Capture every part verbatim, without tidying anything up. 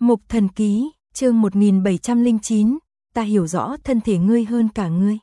Mục Thần Ký, chương một nghìn bảy trăm lẻ chín, ta hiểu rõ thân thể ngươi hơn cả ngươi.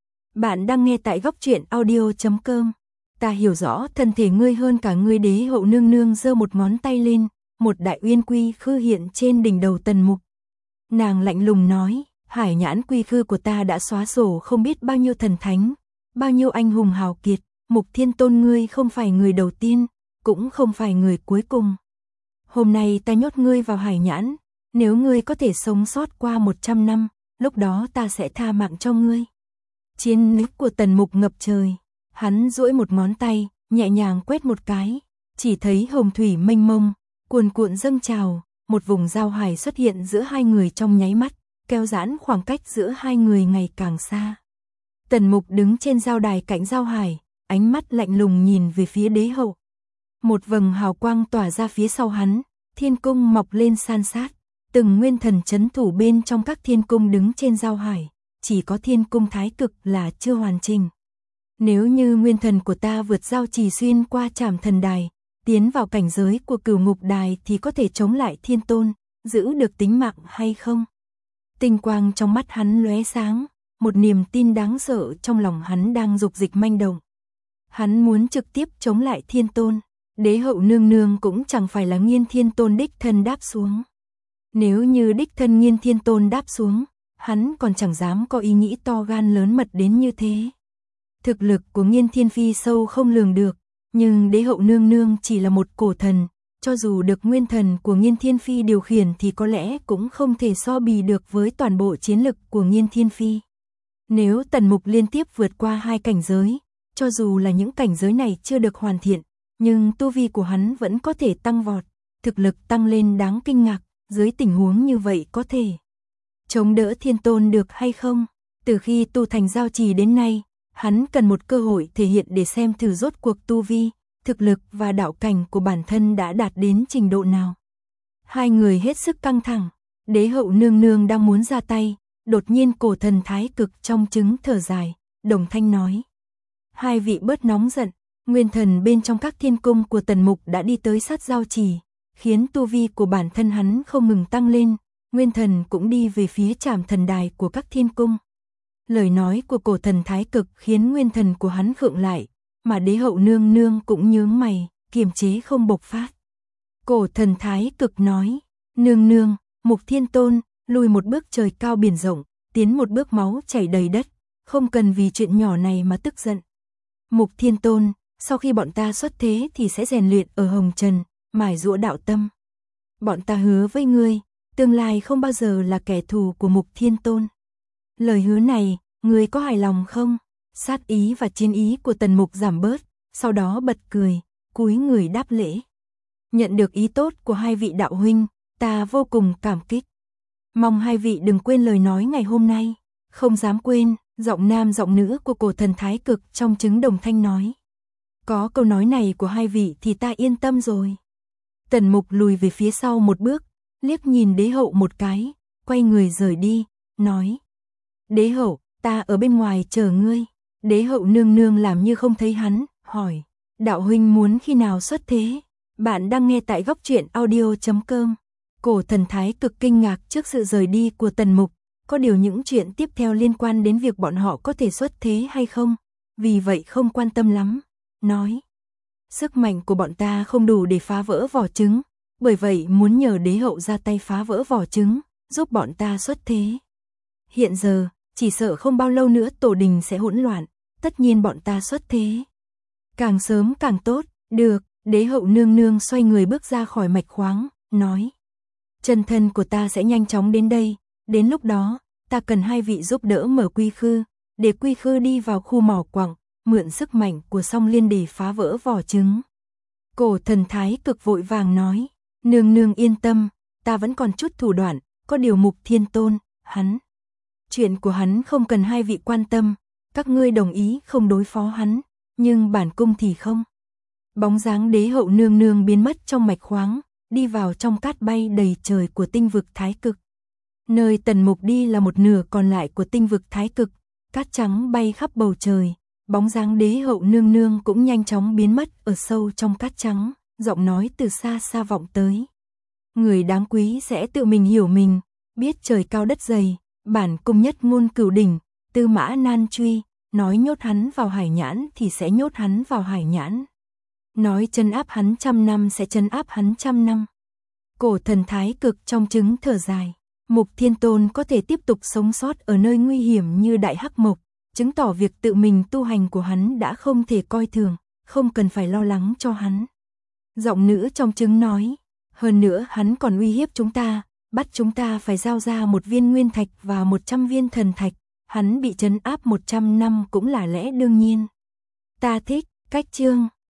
Bạn đang nghe tại góc truyện audio chấm com. Ta hiểu rõ thân thể ngươi hơn cả ngươi. Đế hậu nương nương giơ một ngón tay lên, một đại uyên quy khư hiện trên đỉnh đầu Tần Mục. Nàng lạnh lùng nói, hải nhãn quy khư của ta đã xóa sổ không biết bao nhiêu thần thánh, bao nhiêu anh hùng hào kiệt. Mục Thiên Tôn ngươi không phải người đầu tiên, cũng không phải người cuối cùng. Hôm nay ta nhốt ngươi vào hải nhãn, nếu ngươi có thể sống sót qua một trăm năm, lúc đó ta sẽ tha mạng cho ngươi. Chiến lực của Tần Mục ngập trời, hắn duỗi một ngón tay, nhẹ nhàng quét một cái, chỉ thấy hồng thủy mênh mông, cuồn cuộn dâng trào, một vùng giao hải xuất hiện giữa hai người trong nháy mắt, kéo giãn khoảng cách giữa hai người ngày càng xa. Tần Mục đứng trên giao đài cạnh giao hải, ánh mắt lạnh lùng nhìn về phía đế hậu. Một vầng hào quang tỏa ra phía sau hắn, thiên cung mọc lên san sát, từng nguyên thần trấn thủ bên trong các thiên cung đứng trên giao hải, chỉ có thiên cung thái cực là chưa hoàn chỉnh. Nếu như nguyên thần của ta vượt giao trì xuyên qua trảm thần đài, tiến vào cảnh giới của cửu ngục đài thì có thể chống lại thiên tôn, giữ được tính mạng hay không? Tinh quang trong mắt hắn lóe sáng, một niềm tin đáng sợ trong lòng hắn đang dục dịch manh động. Hắn muốn trực tiếp chống lại thiên tôn. Đế hậu nương nương cũng chẳng phải là Nghiên Thiên Tôn đích thân đáp xuống. Nếu như đích thân Nghiên Thiên Tôn đáp xuống, hắn còn chẳng dám có ý nghĩ to gan lớn mật đến như thế. Thực lực của Nghiên Thiên Phi sâu không lường được, nhưng đế hậu nương nương chỉ là một cổ thần, cho dù được nguyên thần của Nghiên Thiên Phi điều khiển thì có lẽ cũng không thể so bì được với toàn bộ chiến lực của Nghiên Thiên Phi. Nếu Tần Mục liên tiếp vượt qua hai cảnh giới, cho dù là những cảnh giới này chưa được hoàn thiện, nhưng tu vi của hắn vẫn có thể tăng vọt, thực lực tăng lên đáng kinh ngạc, dưới tình huống như vậy có thể chống đỡ thiên tôn được hay không? Từ khi tu thành giao trì đến nay, hắn cần một cơ hội thể hiện để xem thử rốt cuộc tu vi, thực lực và đạo cảnh của bản thân đã đạt đến trình độ nào. Hai người hết sức căng thẳng, đế hậu nương nương đang muốn ra tay, đột nhiên cổ thần thái cực trong trứng thở dài, đồng thanh nói. Hai vị bớt nóng giận. Nguyên thần bên trong các thiên cung của Tần Mục đã đi tới sát giao trì, khiến tu vi của bản thân hắn không ngừng tăng lên, nguyên thần cũng đi về phía trảm thần đài của các thiên cung. Lời nói của cổ thần thái cực khiến nguyên thần của hắn khựng lại, mà đế hậu nương nương cũng nhướng mày, kiềm chế không bộc phát. Cổ thần thái cực nói, nương nương, Mục Thiên Tôn, lùi một bước trời cao biển rộng, tiến một bước máu chảy đầy đất, không cần vì chuyện nhỏ này mà tức giận. Mục Thiên Tôn, sau khi bọn ta xuất thế thì sẽ rèn luyện ở hồng trần, mài giũa đạo tâm. Bọn ta hứa với ngươi, tương lai không bao giờ là kẻ thù của Mục Thiên Tôn. Lời hứa này, ngươi có hài lòng không? Sát ý và chiến ý của Tần Mục giảm bớt, sau đó bật cười, cúi người đáp lễ. Nhận được ý tốt của hai vị đạo huynh, ta vô cùng cảm kích. Mong hai vị đừng quên lời nói ngày hôm nay. Không dám quên, giọng nam giọng nữ của cổ thần thái cực trong trứng đồng thanh nói. Có câu nói này của hai vị thì ta yên tâm rồi. Tần Mục lùi về phía sau một bước, liếc nhìn đế hậu một cái, quay người rời đi, nói. Đế hậu, ta ở bên ngoài chờ ngươi. Đế hậu nương nương làm như không thấy hắn, hỏi. Đạo huynh muốn khi nào xuất thế? Bạn đang nghe tại góc truyện audio chấm com. Cổ thần thái cực kinh ngạc trước sự rời đi của Tần Mục, có điều những chuyện tiếp theo liên quan đến việc bọn họ có thể xuất thế hay không, vì vậy không quan tâm lắm. Nói, sức mạnh của bọn ta không đủ để phá vỡ vỏ trứng, bởi vậy muốn nhờ đế hậu ra tay phá vỡ vỏ trứng, giúp bọn ta xuất thế. Hiện giờ, chỉ sợ không bao lâu nữa tổ đình sẽ hỗn loạn, tất nhiên bọn ta xuất thế. Càng sớm càng tốt, được, đế hậu nương nương xoay người bước ra khỏi mạch khoáng, nói. Chân thân của ta sẽ nhanh chóng đến đây, đến lúc đó, ta cần hai vị giúp đỡ mở quy khư, để quy khư đi vào khu mỏ quặng, mượn sức mạnh của song liên để phá vỡ vỏ trứng. Cổ thần thái cực vội vàng nói, nương nương yên tâm, ta vẫn còn chút thủ đoạn, có điều Mục Thiên Tôn, hắn. Chuyện của hắn không cần hai vị quan tâm, các ngươi đồng ý không đối phó hắn, nhưng bản cung thì không. Bóng dáng đế hậu nương nương biến mất trong mạch khoáng, đi vào trong cát bay đầy trời của tinh vực thái cực. Nơi Tần Mục đi là một nửa còn lại của tinh vực thái cực, cát trắng bay khắp bầu trời. Bóng dáng đế hậu nương nương cũng nhanh chóng biến mất ở sâu trong cát trắng, giọng nói từ xa xa vọng tới. Người đáng quý sẽ tự mình hiểu mình, biết trời cao đất dày, bản cung nhất ngôn cửu đỉnh, tư mã nan truy, nói nhốt hắn vào hải nhãn thì sẽ nhốt hắn vào hải nhãn. Nói trấn áp hắn trăm năm sẽ trấn áp hắn trăm năm. Cổ thần thái cực trong trứng thở dài, Mục Thiên Tôn có thể tiếp tục sống sót ở nơi nguy hiểm như Đại Hắc Mộc, chứng tỏ việc tự mình tu hành của hắn đã không thể coi thường, không cần phải lo lắng cho hắn. Giọng nữ trong trứng nói, hơn nữa hắn còn uy hiếp chúng ta, bắt chúng ta phải giao ra một viên nguyên thạch và một trăm viên thần thạch, hắn bị trấn áp một trăm năm cũng là lẽ đương nhiên. Ta thích cách chương